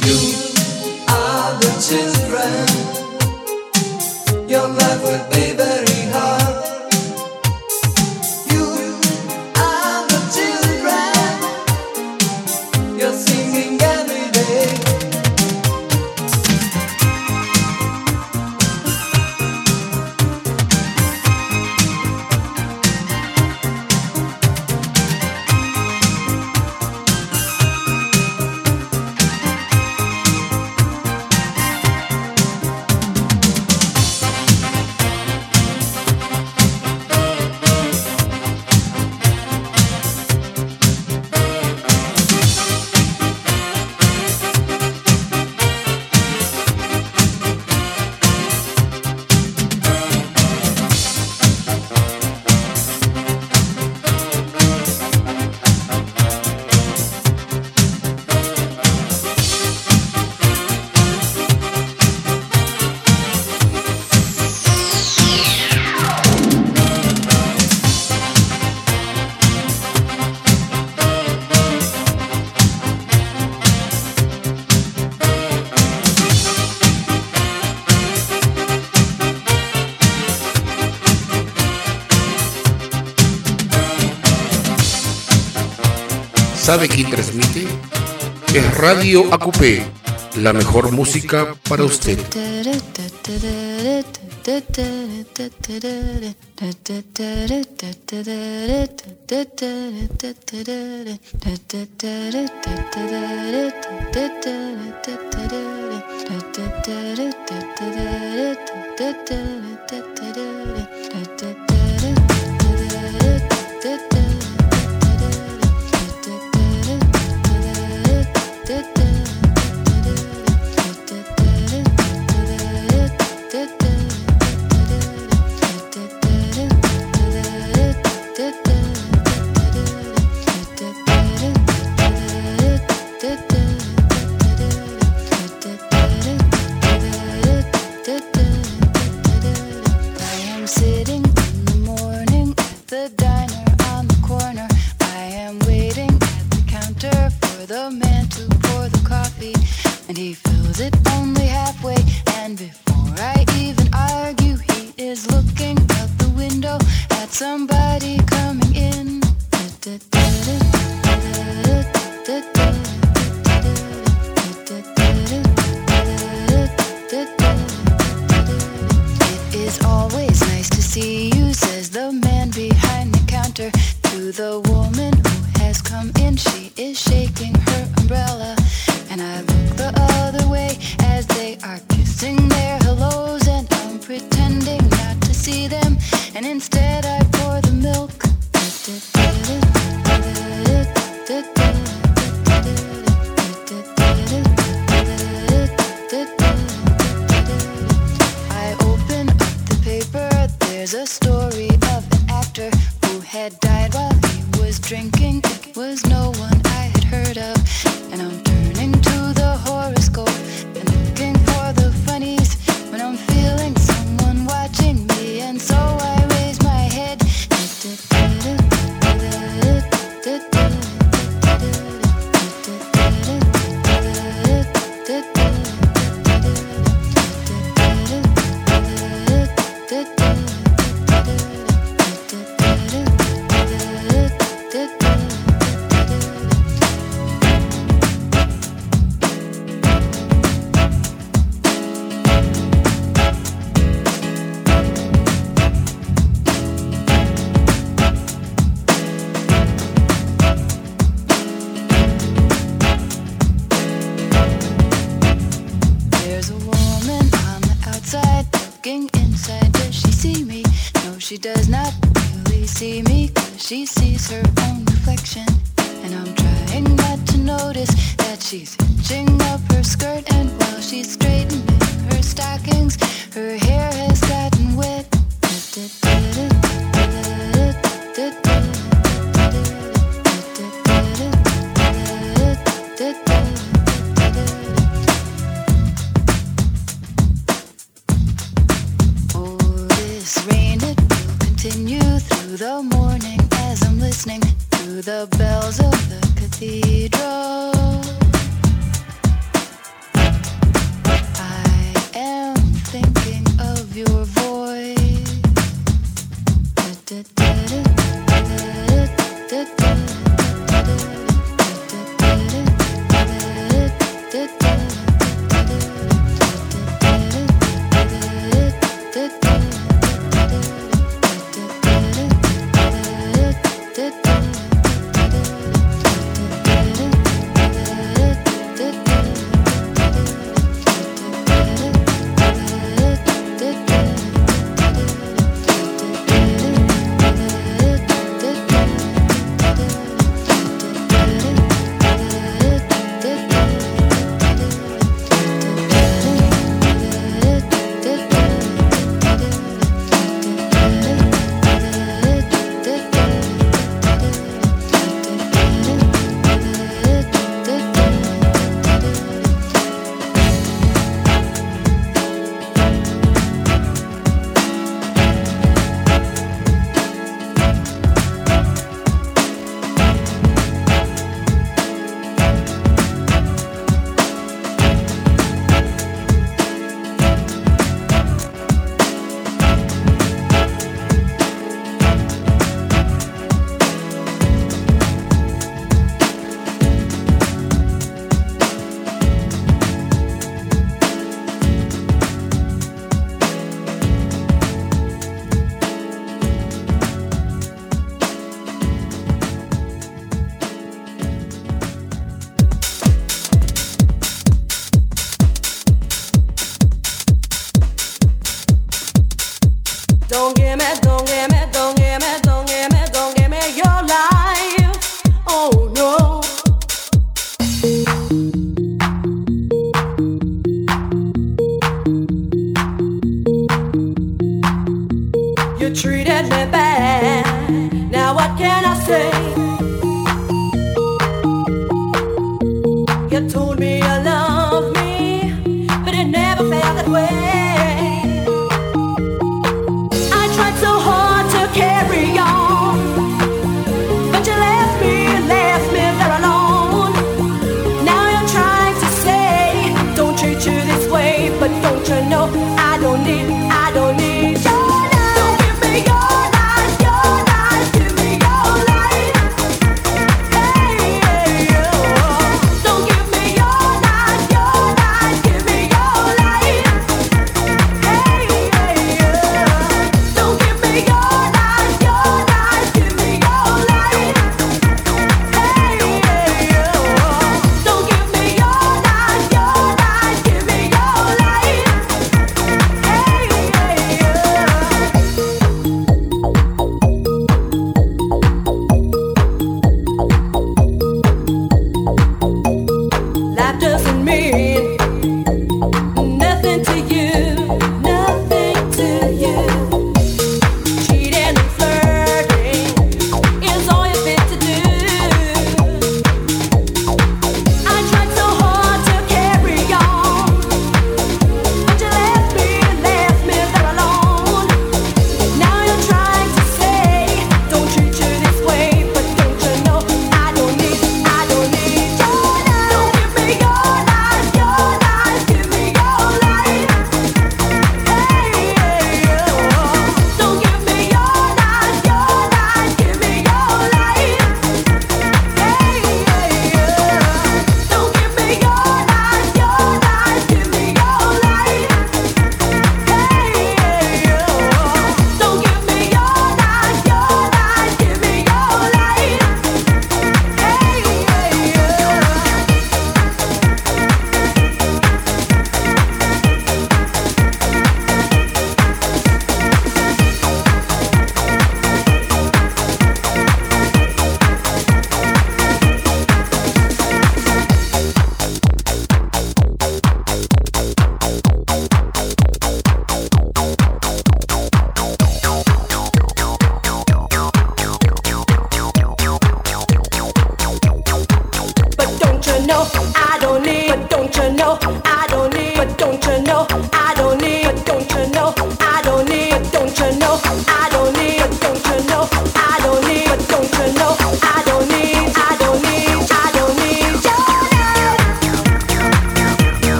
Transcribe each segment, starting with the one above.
You are the children. Your life will be very hard. You are the children. You're singing every day. ¿Sabe quién transmite? Es Radio AQP, la mejor música para usted. The bells of the cathedral. Don't give me, don't give me, don't give me, don't give me, don't give me your life. Oh no. You treated me bad. Now what can I say? You told me you love me, but it never felt that way.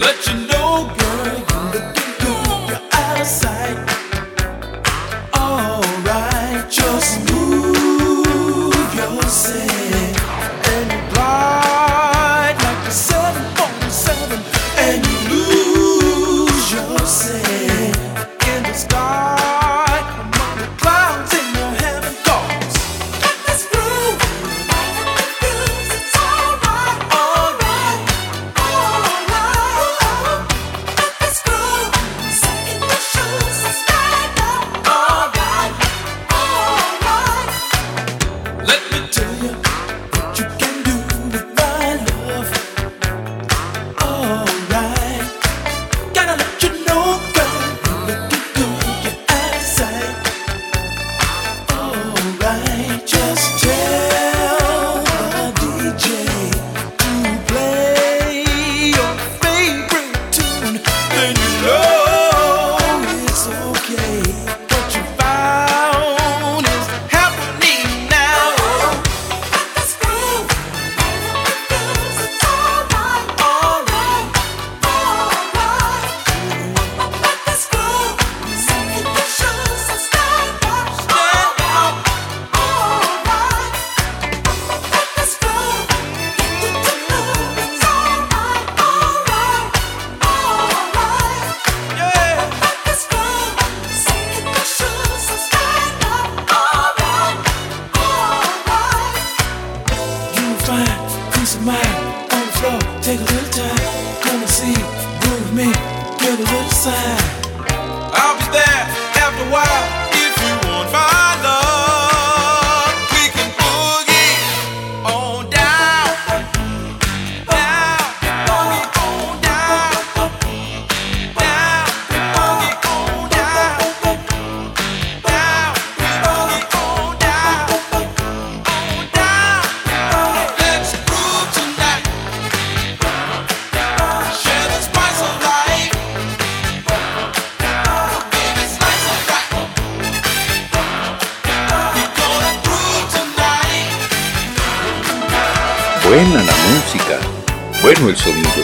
Buena la música, bueno el sonido.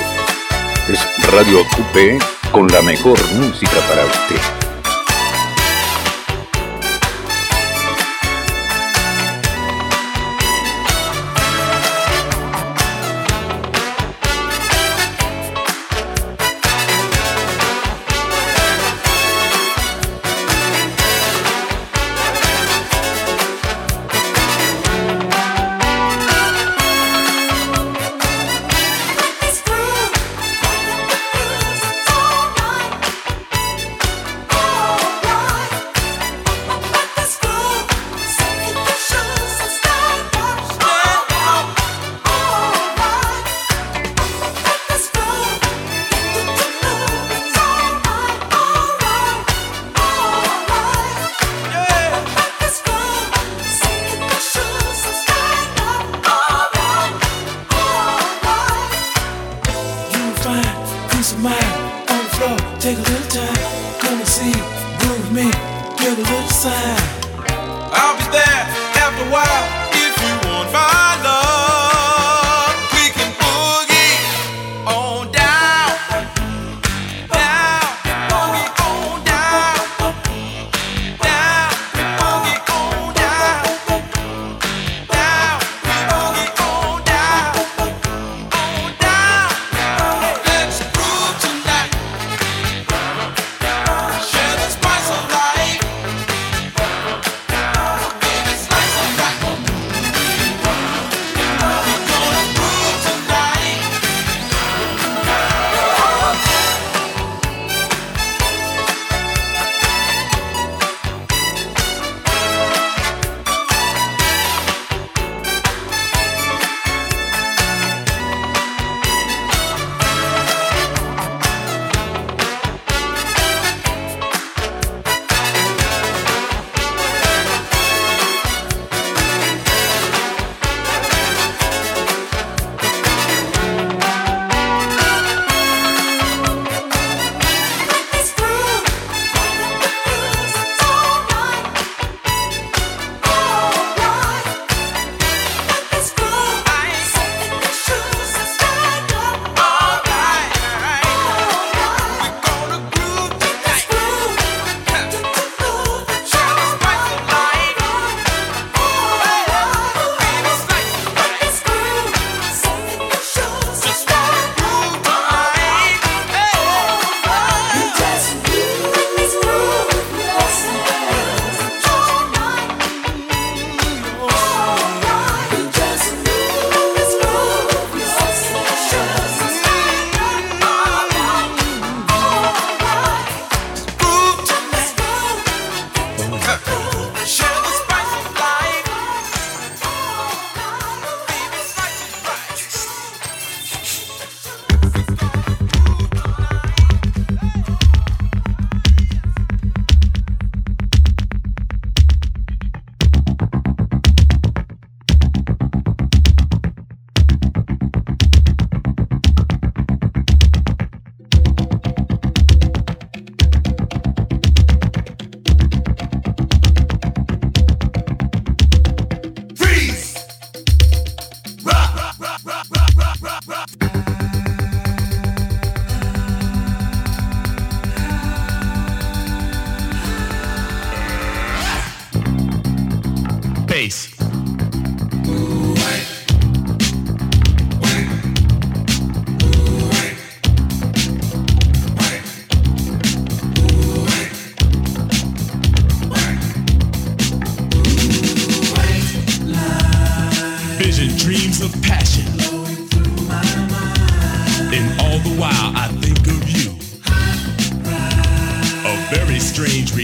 Es Radio Acupé con la mejor música para usted.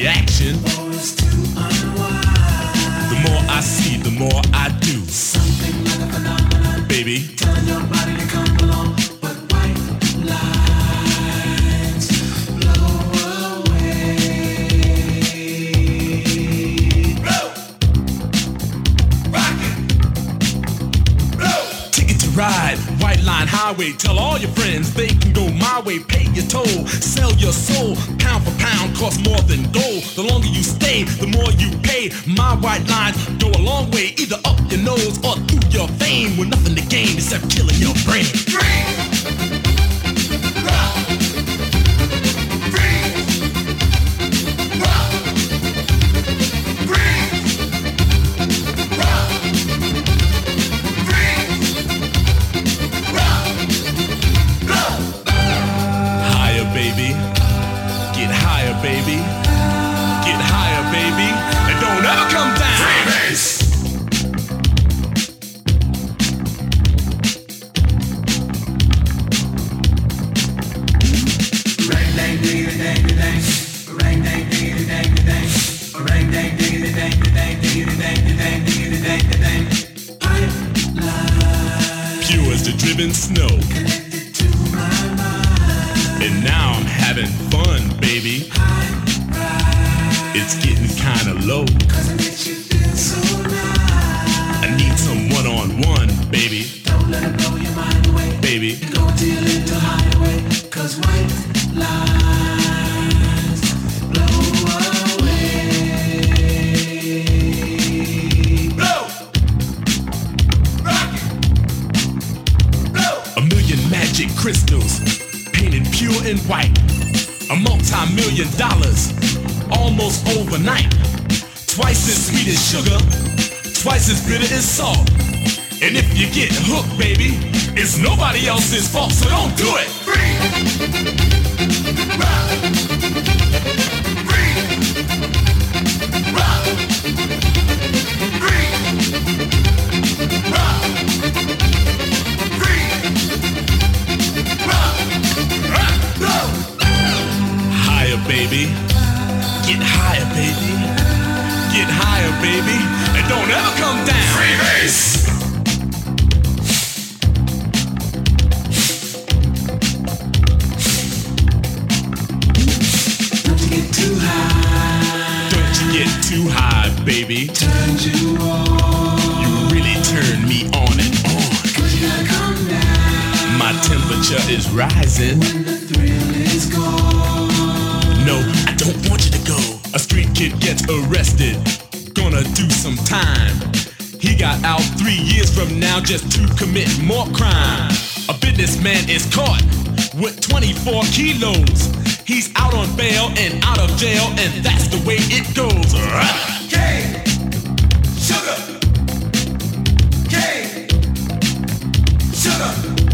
reaction. The more I see, the more I do. Something like a phenomenon, baby. Telling your body to come along, but white lines blow away. Blow, rock it, blow. Ticket to ride, White Line Highway. Tell all your friends they can go my way. Pay your toll, sell your soul. Pound for pound, costs more than gold. The longer you stay, the more you pay. My white lines go a long way, either up your nose or through your vein, with nothing to gain except killing your brain. Higher, baby. Get higher, baby. Get higher, baby. And don't ever come down. Freebase. Ring dang diggity dang dang. Ring dang diggity dang dang. Ring dang diggity dang dang diggity dang dang diggity dang dang. Pipeline. Pure as the driven snow. Connected to my mind. And now I'm having fun, baby. It's getting kinda low. Cause it makes you feel so nice. I need some one-on-one, baby. Don't let it blow your mind away, baby. Go till into highway. Cause white lines blow away. Blow! Rock it! Blow! A million magic crystals, painted pure and white. A multi-million dollars. Almost overnight. Twice as sweet as sugar, twice as bitter as salt. And if you get hooked, baby, it's nobody else's fault, so don't do it. Free. Rock. Free. Rock. Free. Rock. Free. Rock. Rock. Blow. Higher, baby. Get higher, baby. Get higher, baby. And don't ever come down. Freebase. Don't you get too high. Don't you get too high, baby. Turns you on. You really turn me on and on. Cause you gotta come down. My temperature is rising. When the thrill is gone. No, I don't want you to go. A street kid gets arrested, gonna do some time. He got out 3 years from now just to commit more crime. A businessman is caught with 24 kilos. He's out on bail and out of jail, and that's the way it goes. Cane, sugar, cane, sugar,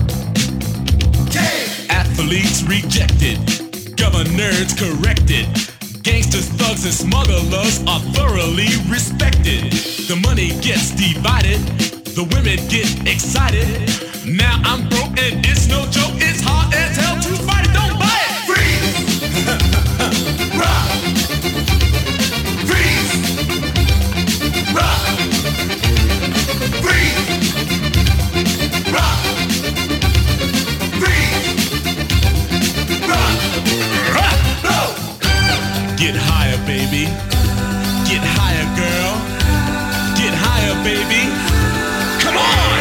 cane. Athletes rejected. Governors corrected. Gangsters, thugs, and smugglers are thoroughly respected. The money gets divided. The women get excited. Now I'm broke and it's no joke. It's hard as hell to fight it. Don't buy it. Freeze. Rock. Freeze. Rock. Freeze. Rock. Freeze. Rock. Get higher, baby. Get higher, girl. Get higher, baby. Come on!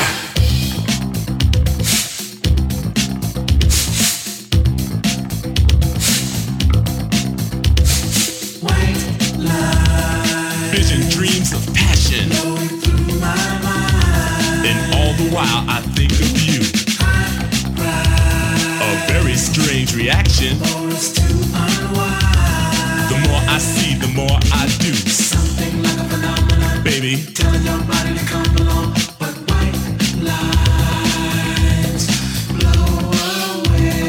White line. Vision, dreams of passion. Going through my mind. And all the while I think of you. A very strange reaction. For us to unwind. The more I see, the more I do. Something like a phenomenon, baby. Telling your body to come along, but white lines blow away.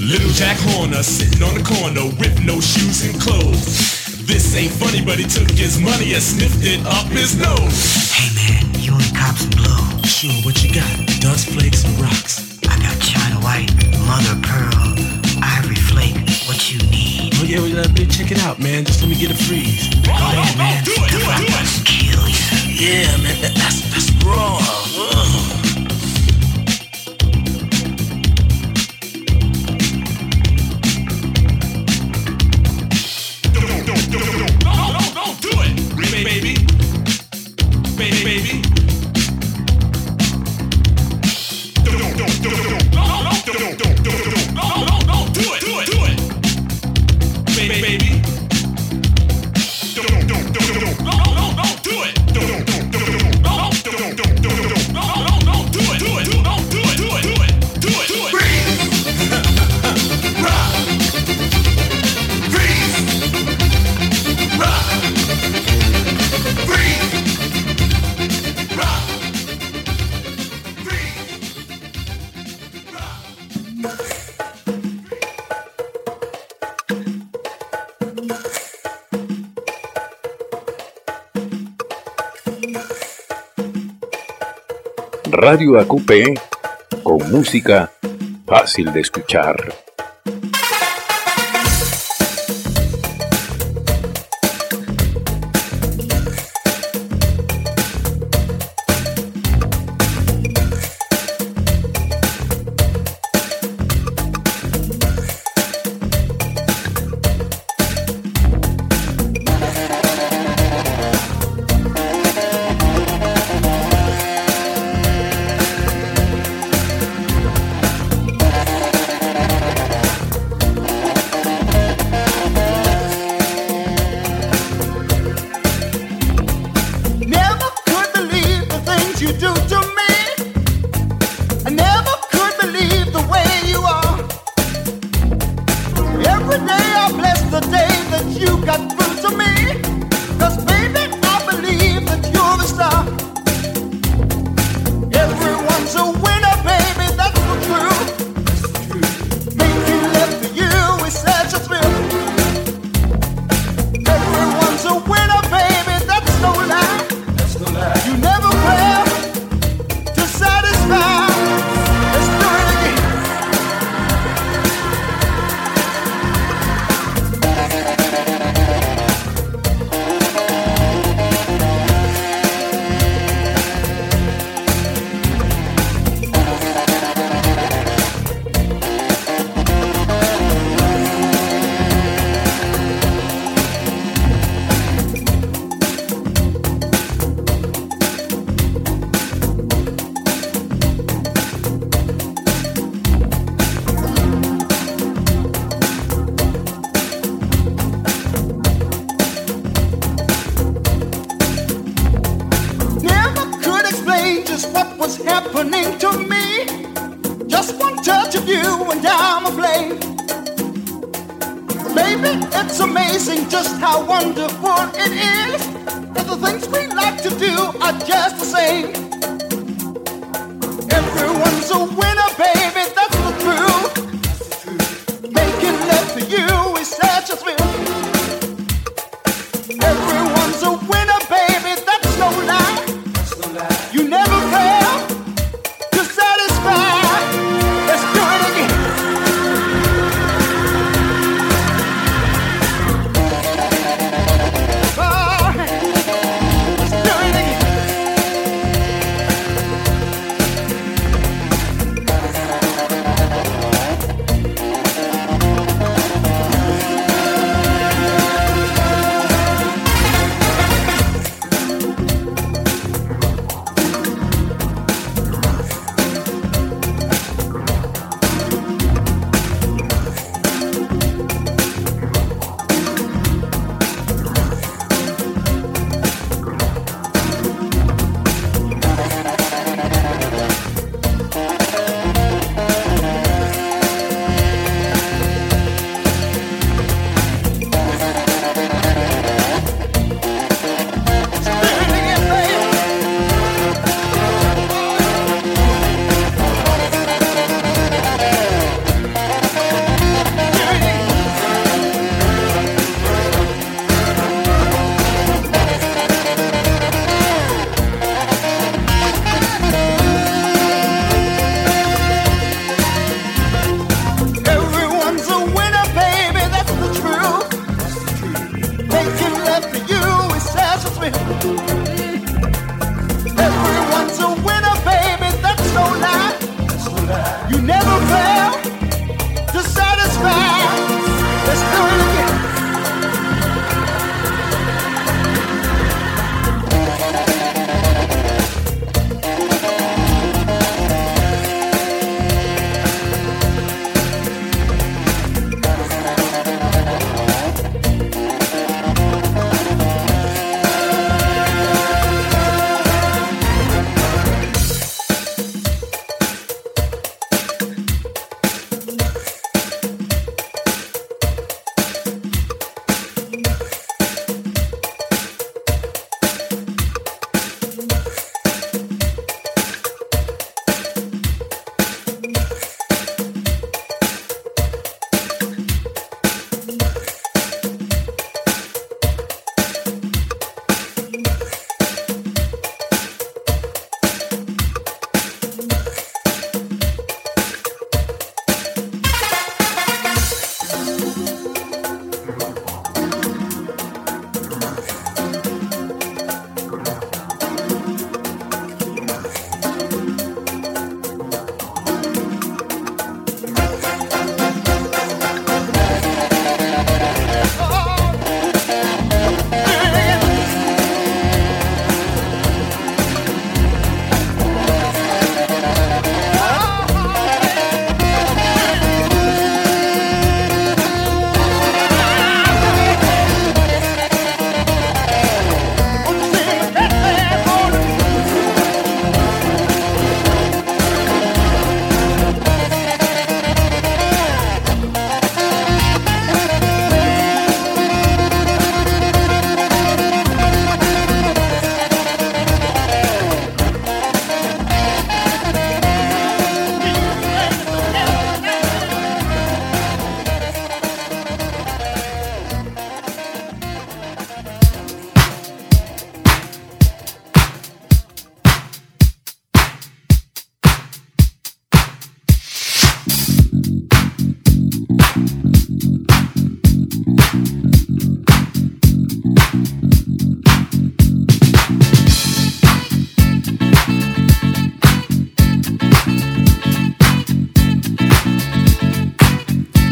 Little Jack Horner sitting on the corner with no shoes and clothes. This ain't funny, but he took his money and sniffed it up his nose. Hey man, you want cops and blow? Sure, what you got? Dust flakes and rocks. I got China White, Mother Pearl, Ivory Flake. What you need? Oh yeah, check it out, man. Just let me get a freeze. Go ahead, man. Do it. Kill you. Yeah, man, that's raw. Ugh. Don't do it, baby. Baby. Don't do it. Baby. Don't do it. Rock. Freeze. Rock. Freeze. Rock. Freeze. Rock. Radio AQP, con música fácil de escuchar.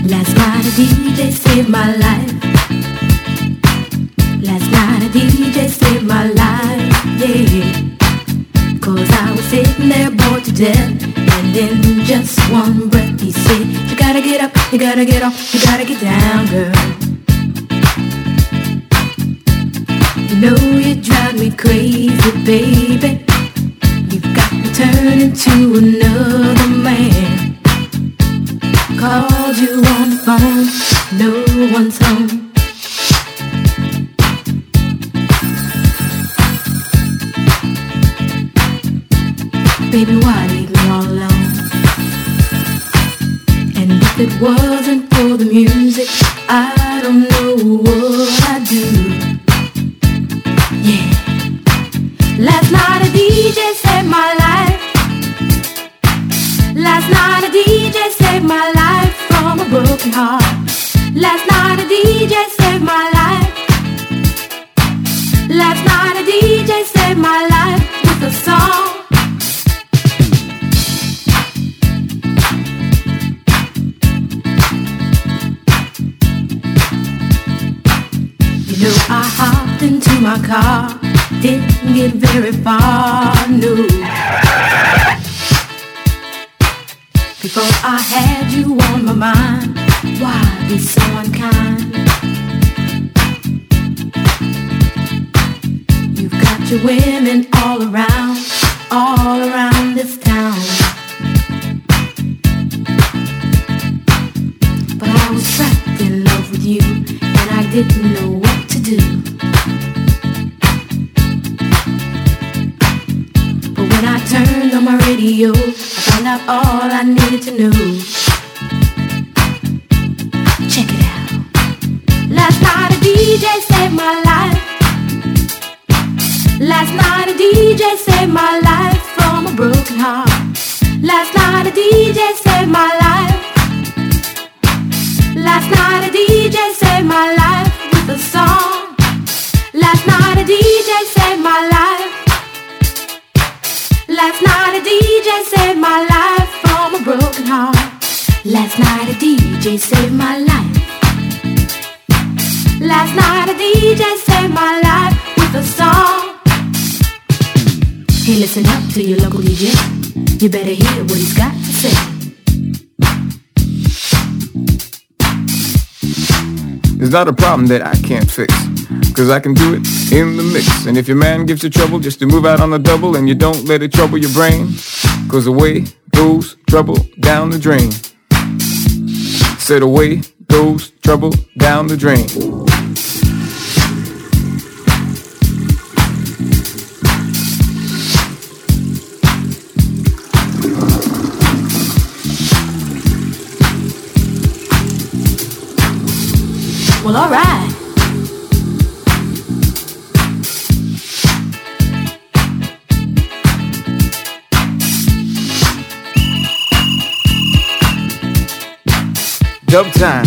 Last night a DJ saved my life. Last night a DJ saved my life, yeah. 'Cause I was sitting there bored to death, and in just one breath he said, you gotta get up, you gotta get off, you gotta get down, girl. You know you drive me crazy, baby. You've got me turning to another man. Called you on the phone, no one's home. Baby, why leave me all alone? And if it wasn't for the music, I don't know what I'd do. Yeah. Last night a DJ saved my life. Last night a DJ saved my life from a broken heart. Last night a DJ saved my life. Last night a DJ saved my life with a song. You know I hopped into my car, didn't get very far, no. Before I had you on my mind, why be so unkind? You've got your women all around this town. But I was trapped in love with you, and I didn't know what to do. But when I turned on my radio, I found out all I needed to know. Check it out. Last night a DJ saved my life. Last night a DJ saved my life from a broken heart. Last night a DJ saved my life. Last night a DJ saved my life with a song. Last night a DJ saved my life. Last night a DJ saved my life from a broken heart. Last night a DJ saved my life. Last night a DJ saved my life with a song. Hey, listen up to your local DJ. You better hear what he's got to say. It's not a problem that I can't fix, 'cause I can do it in the mix. And if your man gives you trouble just to move out on the double, and you don't let it trouble your brain, 'cause away goes trouble down the drain. Said away goes trouble down the drain. Well, all right. Dub time.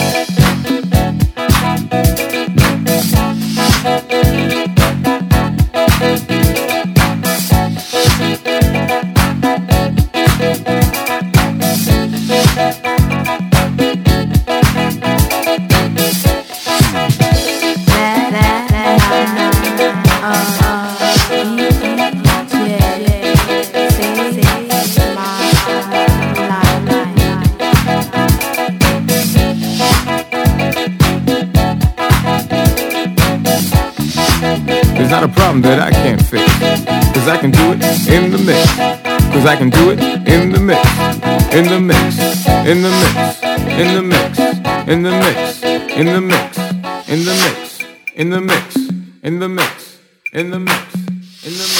Not a problem that I can't fix, 'cause I can do it in the mix. 'Cause I can do it in the mix. In the mix. In the mix. In the mix. In the mix. In the mix. In the mix. In the mix. In the mix. In the mix. In the mix.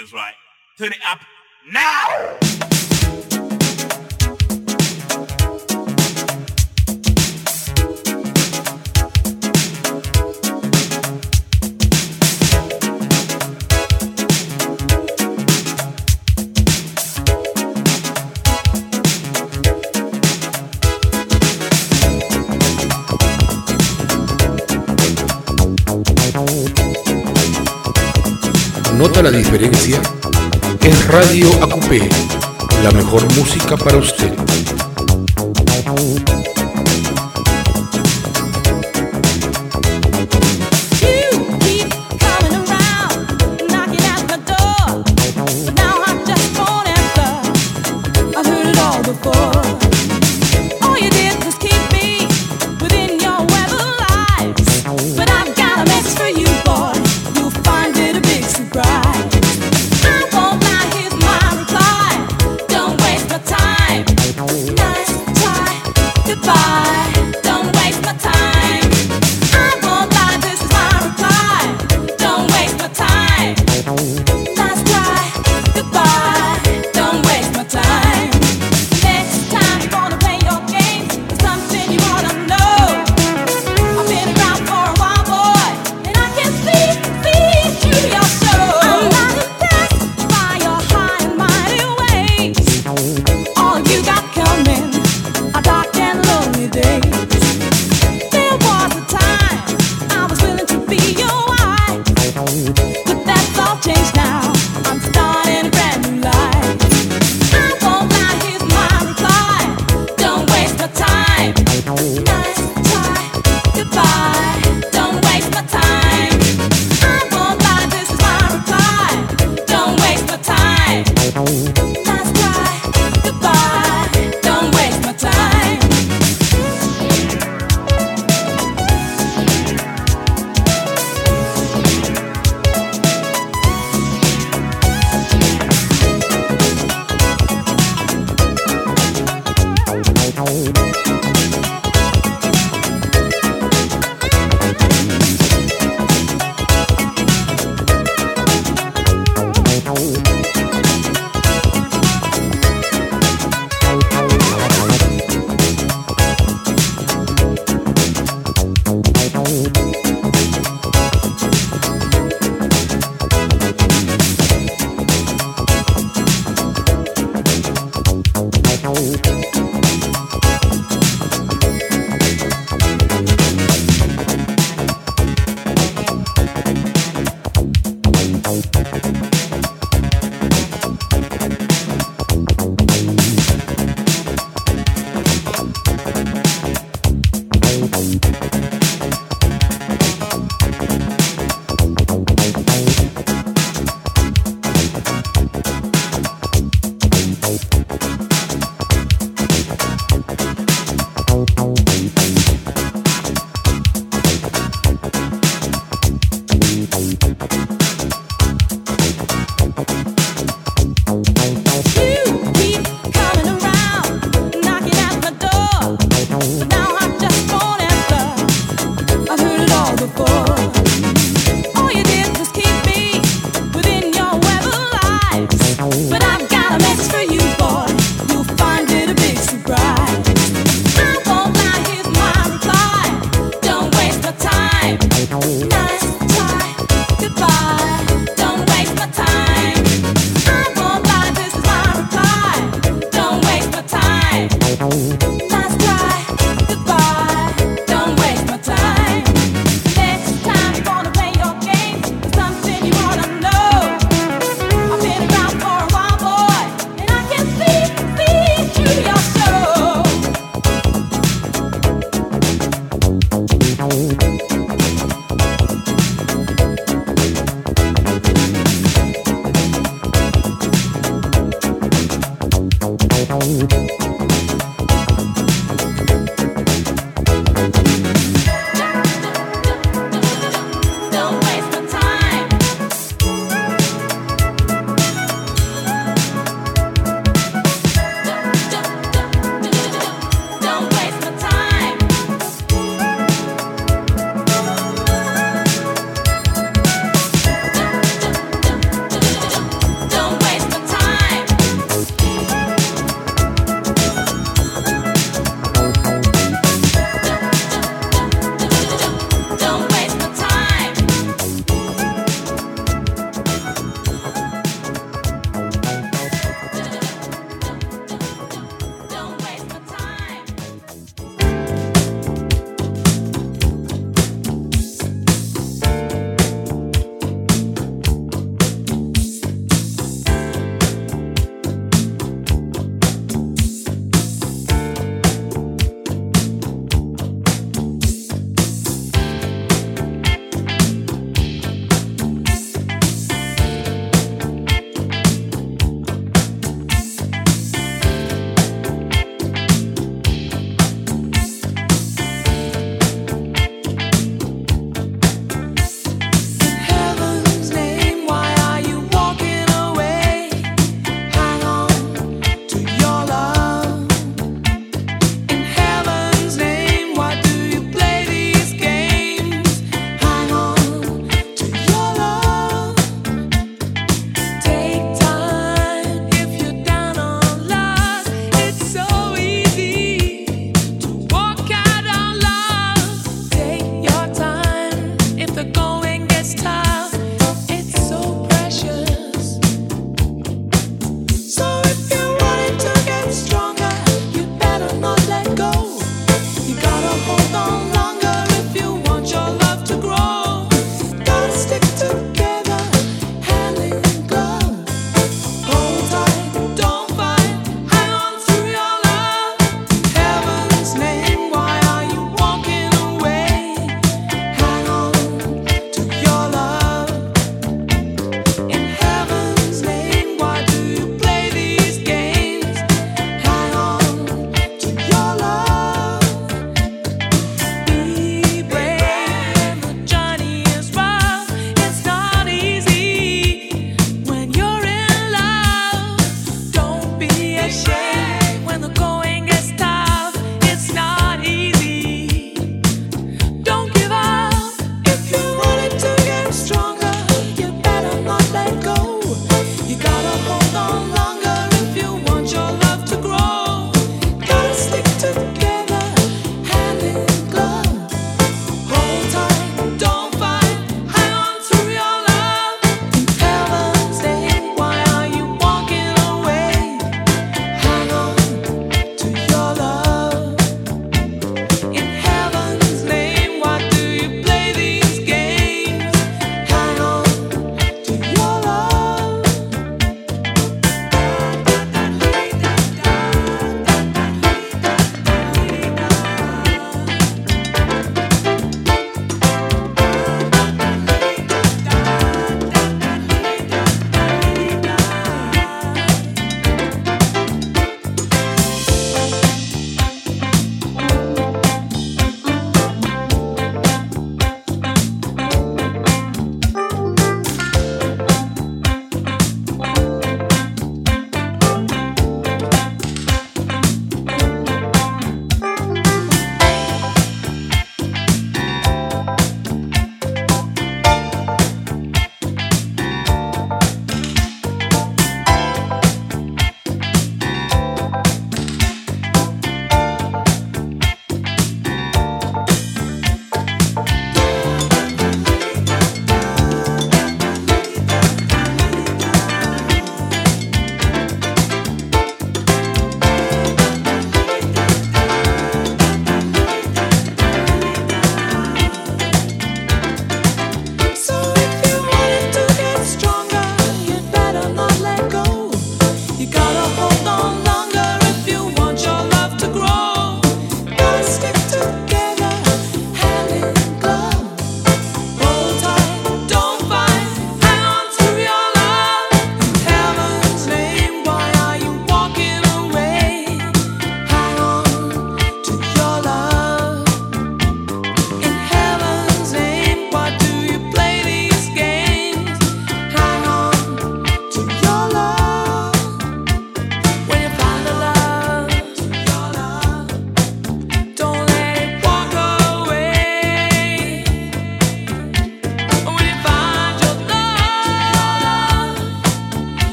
speakers right. Turn it up now. ¿Nota la diferencia? Es Radio AQP, la mejor música para usted.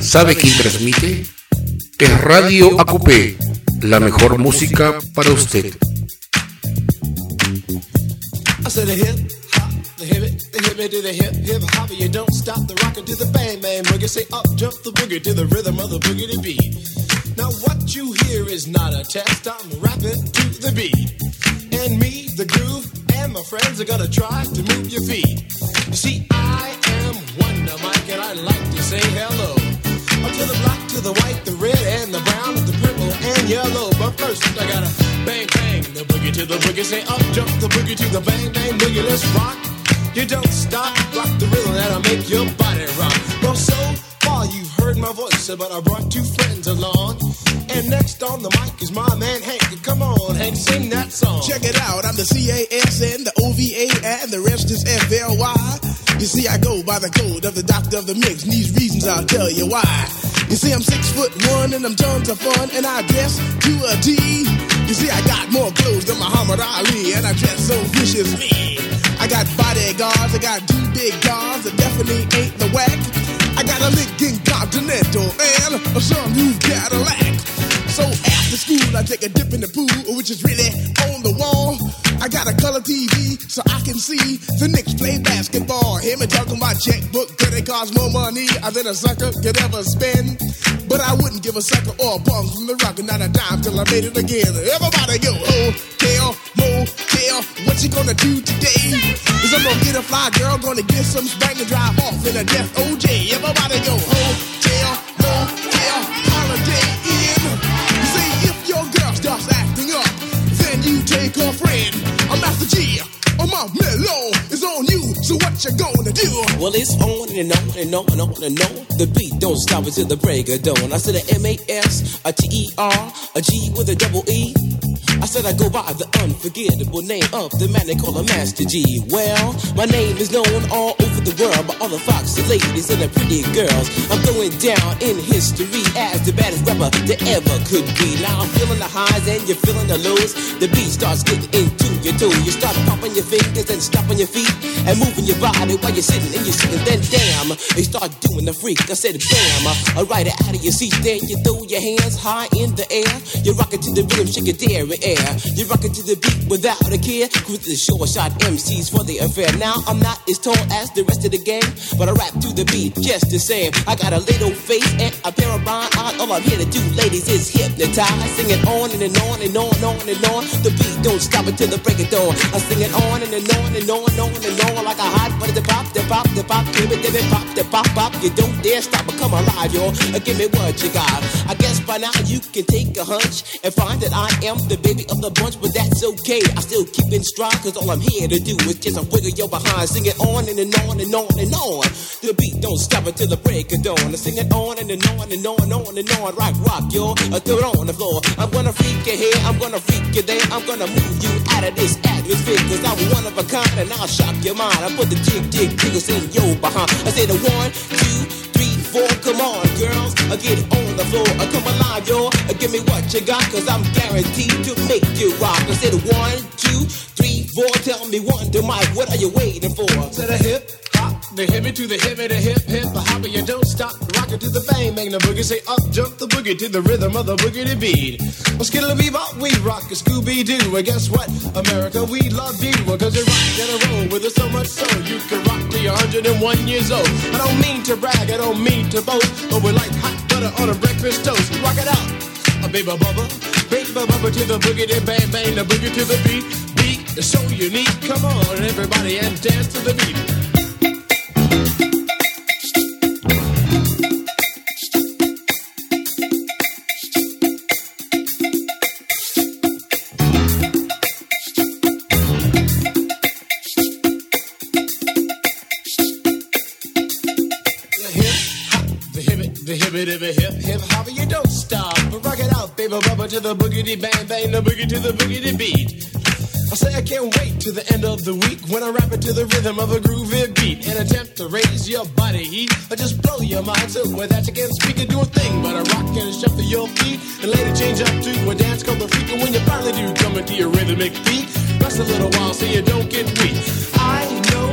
¿Sabe quién transmite? Es Radio AQP, la mejor música para usted. I said the hip hop, the hip to the hip hop. You don't stop the rockin' to the bang bang boogie. Say up jump the boogie to the rhythm of the boogie to beat. Now what you hear is not a test. I'm rapping to the beat, and me, the groove, and my friends are gonna try to move your feet. You see, I am Wonder Mike, and I like to say hello to the black, to the white, the red, and the brown, and the purple and yellow. But first, I gotta bang bang the boogie to the boogie. Say up jump the boogie to the bang bang boogie. Let's rock. You don't stop, rock the rhythm that'll make your body rock. Well, so far you've heard my voice, but I brought two friends along. And next on the mic is my man Hank. Come on, Hank, sing that song. Check it out, I'm the CASN, the OVA, and the rest is FLY. You see, I go by the code of the doctor of the mix, and these reasons I'll tell you why. You see, I'm 6'1", and I'm tons of fun, and I dress to a T. You see, I got more clothes than Muhammad Ali, and I dress so viciously. I got bodyguards, I got two big guns that definitely ain't the whack. I got a Lincoln Continental and a some new Cadillac. So after school, I take a dip in the pool, which is really on the wall. I got a color TV so I can see the Knicks play basketball. Hear me talking about checkbook, could it cost more money than a sucker could ever spend? But I wouldn't give a sucker or a punk from the rock, not a dime till I made it again. Everybody go, hotel, motel, what you gonna do today? Is I'm gonna get a fly girl, gonna get some spank and drive off in a death OJ. Everybody go, hotel, motel, holiday in. You see, if your girl starts acting up, then you take her friend. I'm Master G, my mellow is on you, so what you gonna do? Well, it's on and on and on and on and on. The beat don't stop until the break of dawn. I said a M-A-S, a T-E-R, a G with a double E. I said I go by the unforgettable name of the man they call a Master G. Well, my name is known all over the world by all the foxy ladies and the pretty girls. I'm going down in history as the baddest rapper that ever could be. Now I'm feeling the highs and you're feeling the lows. The beat starts getting into your toe. You start popping your fingers and stomping your feet and moving your body while you're sitting and you're sitting. Then damn, they start doing the freak. I said bam, I ride it out of your seat. Then you throw your hands high in the air. You rock it to the rhythm, shake your dairy air. You rock it to the beat without a care. Cruise the short shot MCs for the affair. Now I'm not as tall as the rest of the gang, but I rap to the beat just the same. I got a little face and a pair of rhyme eyes. All I'm here to do, ladies, is hypnotize. Sing it on and on and on and on and on. The beat don't stop until the break of dawn. I sing it on and on and on and on and on like a hot butter. The pop, the pop, the pop, give it, pop, the pop, pop. You don't dare stop or come alive, y'all. Give me what you got. I guess by now you can take a hunch and find that I am the baby of the bunch, but that's okay. I still keep in stride, cause all I'm here to do is just a wiggle your behind. Sing it on and on and on and on. The beat don't stop until the break of dawn. I sing it on and on and on and on and on. Rock, y'all. Throw it on the floor. I'm gonna freak you here, I'm gonna freak you there. I'm gonna move you out of this atmosphere, cause I'm one of a kind and I'll shock your mind. I put the jiggles in your behind. I say the 1, 2, 3, 4, come on, girls, get on the floor, come alive, y'all, give me what you got, cause I'm guaranteed to make you rock. I said 1, 2, 3, 4, tell me Wonder Mike, what are you waiting for? To the hip hop, the hippie to the hippie, the hip the hopper, you don't stop, rock it to the bang bang, the boogie, say up jump the boogie to the rhythm of the boogie to beat. Well, skittle bebop, we rock a Scooby Doo, and guess what, America, we love you, cause you rock and a roll with us so much so you can rock till you're 101 years old. I don't mean to brag, I don't mean to boast, but we're like hot butter on a breakfast toast. Rock it out, baby bubba to the boogie, the bang bang, the boogie to the beat. Beat is so unique. Come on, everybody, and dance to the beat. Hip hop, you don't stop, but rock it out, baby bubba to the boogity bang bang, the boogie to the boogity beat. I say I can't wait to the end of the week when I rap it to the rhythm of a groovy beat and attempt to raise your body heat or just blow your mind so with that you can't speak and do a thing but a rock and shuffle your feet and later change up to a dance called the freak. And when you finally do come into your rhythmic beat, rest a little while so you don't get weak. I know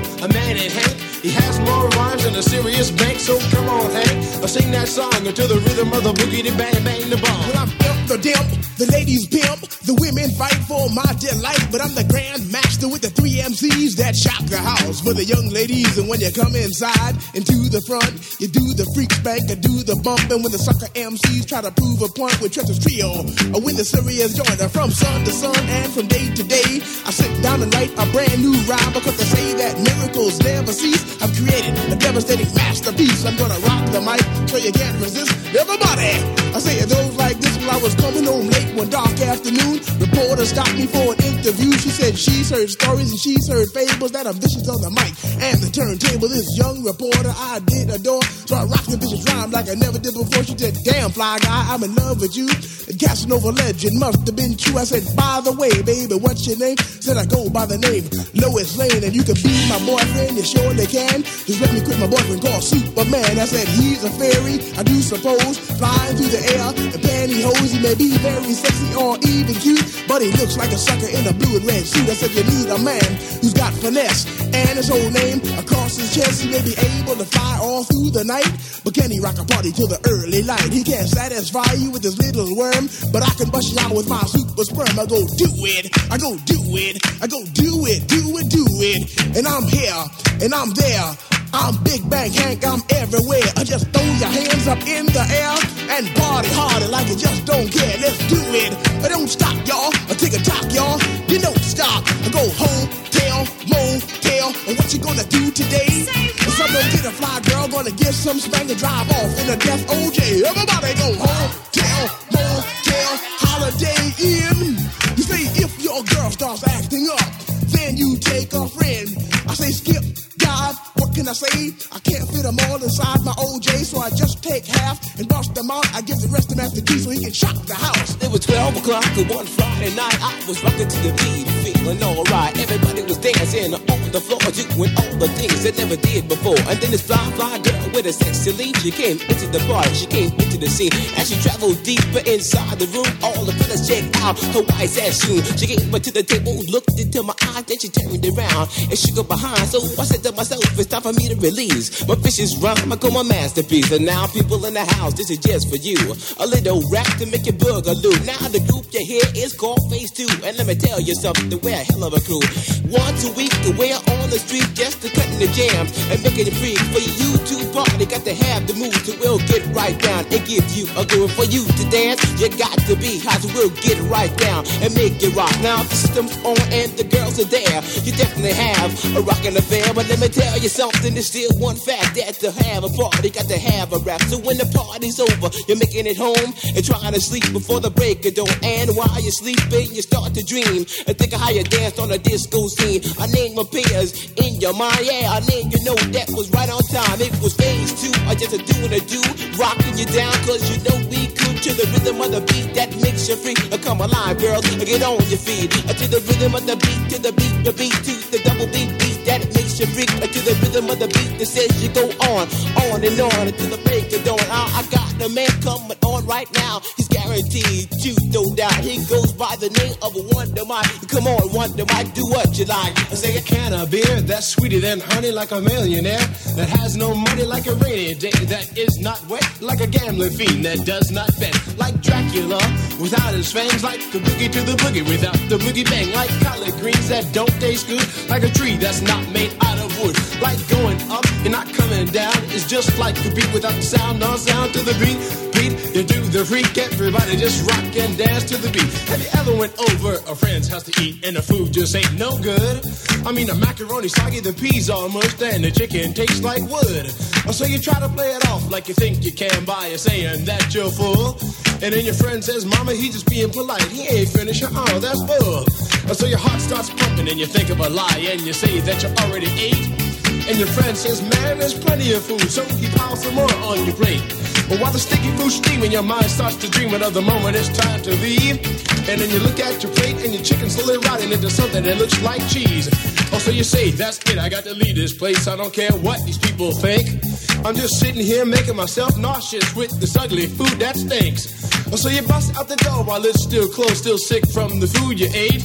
a man in Hank. He has more rhymes than a serious bank, so come on, Hank. Sing that song to the rhythm of the boogie, the bang, bang, the bomb. Well, I'm Imp the Dimp, the ladies pimp, the women fight for my delight. But I'm the grand master with the 3 MCs that shock the house for the young ladies. And when you come inside and to the front, you do the freak spank, I do the bump. And when the sucker MCs try to prove a point with Treacher's Trio, I win the serious joiner from sun to sun and from day to day. I sit down and write a brand new rhyme because they say that miracles never cease. I've created a devastating masterpiece. I'm gonna rock the mic so you can't resist. Everybody, I say it goes like this. While I was coming home late one dark afternoon, reporter stopped me for an interview. She said she's heard stories and she's heard fables that are vicious on the mic and the turntable. This young reporter I did adore, so I rocked the vicious rhyme like I never did before. She said, damn fly guy, I'm in love with you. The Casanova legend must have been true. I said, by the way, baby, what's your name? Said I go by the name Lois Lane, and you can be my boyfriend, you surely can. Just let me quit my boyfriend called Superman. I said, he's a fairy, I do suppose, flying through the air in pantyhose. He may be very sexy or even cute, but he looks like a sucker in a blue and red suit. I said, you need a man who's got finesse and his whole name across his chest. He may be able to fly all through the night, but can he rock a party till the early light? He can't satisfy you with his little worm, but I can bust you out with my super sperm. I go do it, I go do it, I go do it, do it, do it. And I'm here, and I'm there. I'm Big Bang Hank, I'm everywhere. I just throw your hands up in the air and party harder like you just don't care. Let's do it. I don't stop, y'all. I take a talk, y'all. You don't stop. I go hotel, motel. And what you gonna do today? Some don't get a fly girl, gonna get some spank and drive off in a death OJ. Everybody go hotel, motel, Holiday Inn. You say if your girl starts acting up, then you take a friend. I say skip, dive, what can I say? I can't fit them all inside my OJ, so I just take half and bust them out. I give the rest to Master G so he can shock the house. It was 12 o'clock on one Friday night. I was rocking to the beat, feeling alright. Everybody was dancing on the floor, doing all the things they never did before. And then this fly girl with a sexy lead, she came into the party, she came into the scene. As she traveled deeper inside the room, all the fellas checked out her white ass shoe. She came up to the table, looked into my eyes, then she turned around and shook her behind. So I said to myself, it's time for me to release my vicious rhyme. I call my masterpiece. And now people in the house, this is just for you. A little rap to make your boogaloo. Now the group you hear is called Phase 2. And let me tell you something, we're a hell of a crew. Once a week, we're on the street just to cutting the jam and making it free for you to party. Got to have the mood to we'll get right down and give you a groove. For you to dance, you got to be hot, so we'll get right down and make it rock. Now the system's on and the girls are there. You definitely have a rockin' affair, but let me tell you something, there's still one fact, that to have a party, got to have a rap. So when the party's over, you're making it home and trying to sleep before the break of dawn. And while you're sleeping, you start to dream and think of how you danced on a disco scene. A name appears in your mind, yeah, a name you know that was right on time. It was Phase 2, or just a doing a do, rocking you down, cause you know we could, to the rhythm of the beat that makes you free. Come alive, girls, get on your feet, to the rhythm of the beat, to the beat, to the double beat that makes you freak, to the rhythm of the beat that says you go on and on until the break of dawn. I got the man coming on right now. He's guaranteed to no doubt. He goes by the name of Wonder Mike. Come on, Wonder Mike, do what you like. I say a can of beer that's sweeter than honey, like a millionaire that has no money, like a rainy day that is not wet, like a gambling fiend that does not bet, like Dracula without his fangs, like a boogie to the boogie without the boogie bang, like collard greens that don't taste good, like a tree that's not made out of wood, like going up and not coming down. It's just like the beat without the sound, no sound to the beat. You do the freak, everybody just rock and dance to the beat. Have you ever went over a friend's house to eat and the food just ain't no good? I mean, the macaroni soggy, the peas all mushed, and the chicken tastes like wood. So you try to play it off like you think you can by saying that you're full. And then your friend says, mama, he just being polite, he ain't finished, that's full. So your heart starts pumping and you think of a lie and you say that you already ate. And your friend says, man, there's plenty of food, so he piles some more on your plate. But while the sticky food's steaming, your mind starts to dream of the moment it's time to leave. And then you look at your plate and your chicken's slowly rotting into something that looks like cheese. Oh, so you say, that's it, I got to leave this place, I don't care what these people think. I'm just sitting here making myself nauseous with this ugly food that stinks. Oh, so you bust out the door while it's still closed, still sick from the food you ate.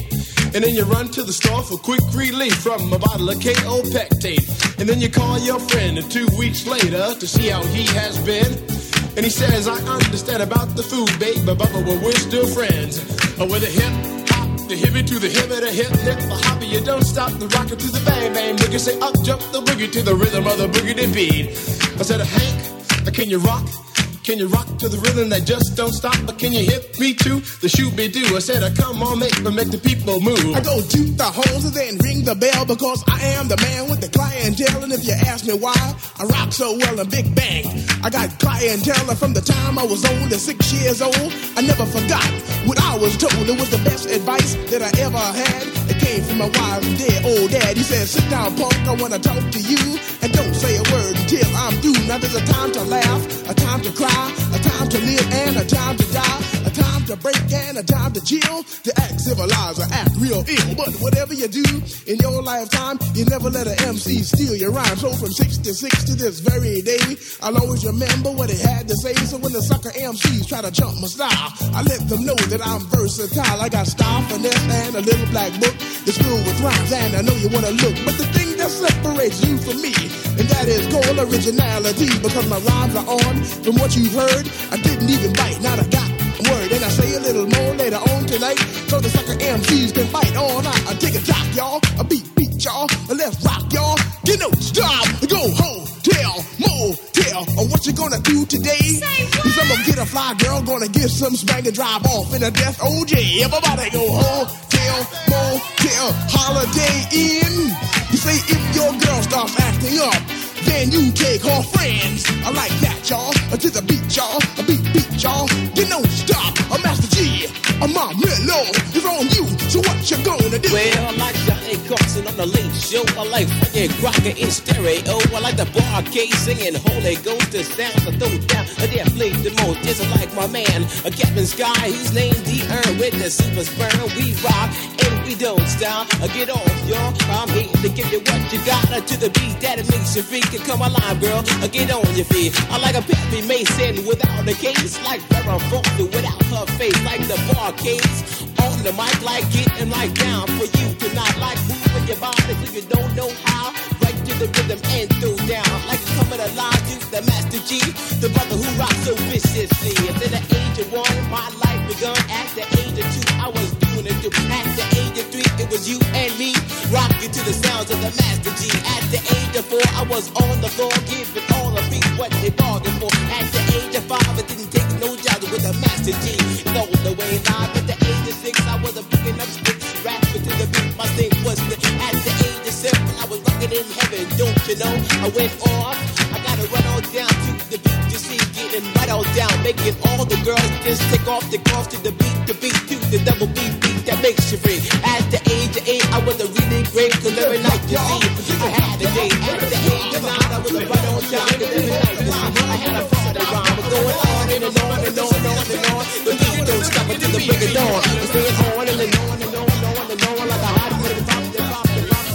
And then you run to the store for quick relief from a bottle of KO Pectate. And then you call your friend 2 weeks later to see how he has been. And he says, I understand about the food, babe, but we're still friends. With a hip hop, the hippie to the hippie, the hip hip, the hoppy, you don't stop the rocker to the bang bang boogie. Say up jump the boogie to the rhythm of the boogie beat. I said, Hank, can you rock? Can you rock to the rhythm that just don't stop? But can you hit me to the shoo-be-doo? I said, come on, make the people move. I go toot the horns and then ring the bell because I am the man with the clientele. And if you ask me why I rock so well in Big Bang, I got clientele from the time I was only 6 years old. I never forgot what I was told. It was the best advice that I ever had. It came from my wise and dead old dad. He said, sit down, punk, I want to talk to you. And don't say a word until I'm through. Now there's a time to laugh, a time to cry, a time to live and a time to die, a time to break and a time to chill, to act civilized or act real ill. But whatever you do in your lifetime, you never let an MC steal your rhyme. So from 66 to this very day, I'll always remember what he had to say. So when the sucker MCs try to jump my style, I let them know that I'm versatile. I got style, finesse, and a little black book. It's filled with rhymes, and I know you wanna look. But the thing that separates you from me, and that is called originality, because my rhymes are on from what you've heard. I didn't even bite, not a got word. And I say a little more later on tonight, so the sucker MCs can fight all night. I take a drop, y'all, a beat, y'all, let's rock, y'all. Get no stop, go hotel, motel. Or what you gonna do today? Cause I'm gonna get a fly girl, gonna get some spank and drive off in a death OJ. Everybody go hotel, motel, Holiday Inn. You say if your girl starts acting up, then you take her friends. I like that, y'all. To the beat, y'all. A beat, y'all. You don't stop. A Master G. A Mom Mellow. It's on you. So what you gonna do? Well, I like Johnny Carson on the Late Show. I like Frankie Crocker in stereo. I like the Bar-K singing Holy Ghost. The sounds I throw down. They play the most. Just like my man, Captain Sky. He's named D-Earn with the super sperm. We rock and we don't stop. Get off, y'all. I'm here to give you what you got. To the beat that it makes you freak. Come alive, girl, get on your feet. I like a Pappy Mason without a case, like Farrah Fawcett without her face, like the Bar-Kays on the mic, like getting like down for you to not like moving your body if you don't know how. Right to the rhythm and throw down, like coming alive to the Master G, the brother who rocks so viciously. At the age of 1, my life begun. At the age of 2, I was doing it. At the age of 3, it was you and me rocking to the sounds of the Master G. At the age of 4, I was on the floor giving all the beats what they bargained for. At the age of 5, I didn't take no jobs with the Master G. No the way live. At the age of 6, I was picking up sticks, rapping to the beat. My thing was the. At the age of 7, I was rocking in heaven. Don't you know? I went off. I gotta run on down to the beat. You see, getting right on down, making all the girls just take off the gloves to the beat to the double beat that makes you free. At the age of 8, I was a really great, cause every night you see, I had a date. At the age of 9, I was a right on time, cause every night you see, I had a party rhyme. We're going on and on and on and on and on. The beat don't stop until the break of dawn. We're staying on and on and on and on and on, like a hot minute, pop, on and on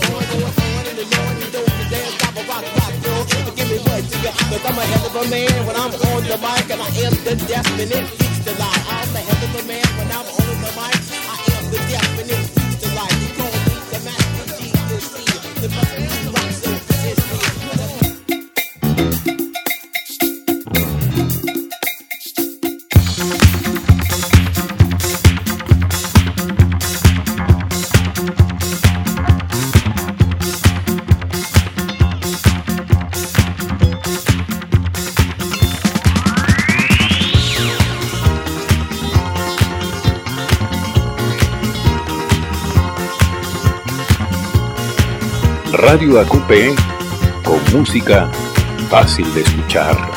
and on and on, the dance, stop a rock, girl. Give me what you got, cause I'm a hell of a man when I'm on the mic, and I am the definite freaks to lie. I'm a hell of a man when I'm on the mic. I am the definite freaks to lie. You call me the Master G, you see, the brother who rocks so viciously. Radio AQP, con música fácil de escuchar.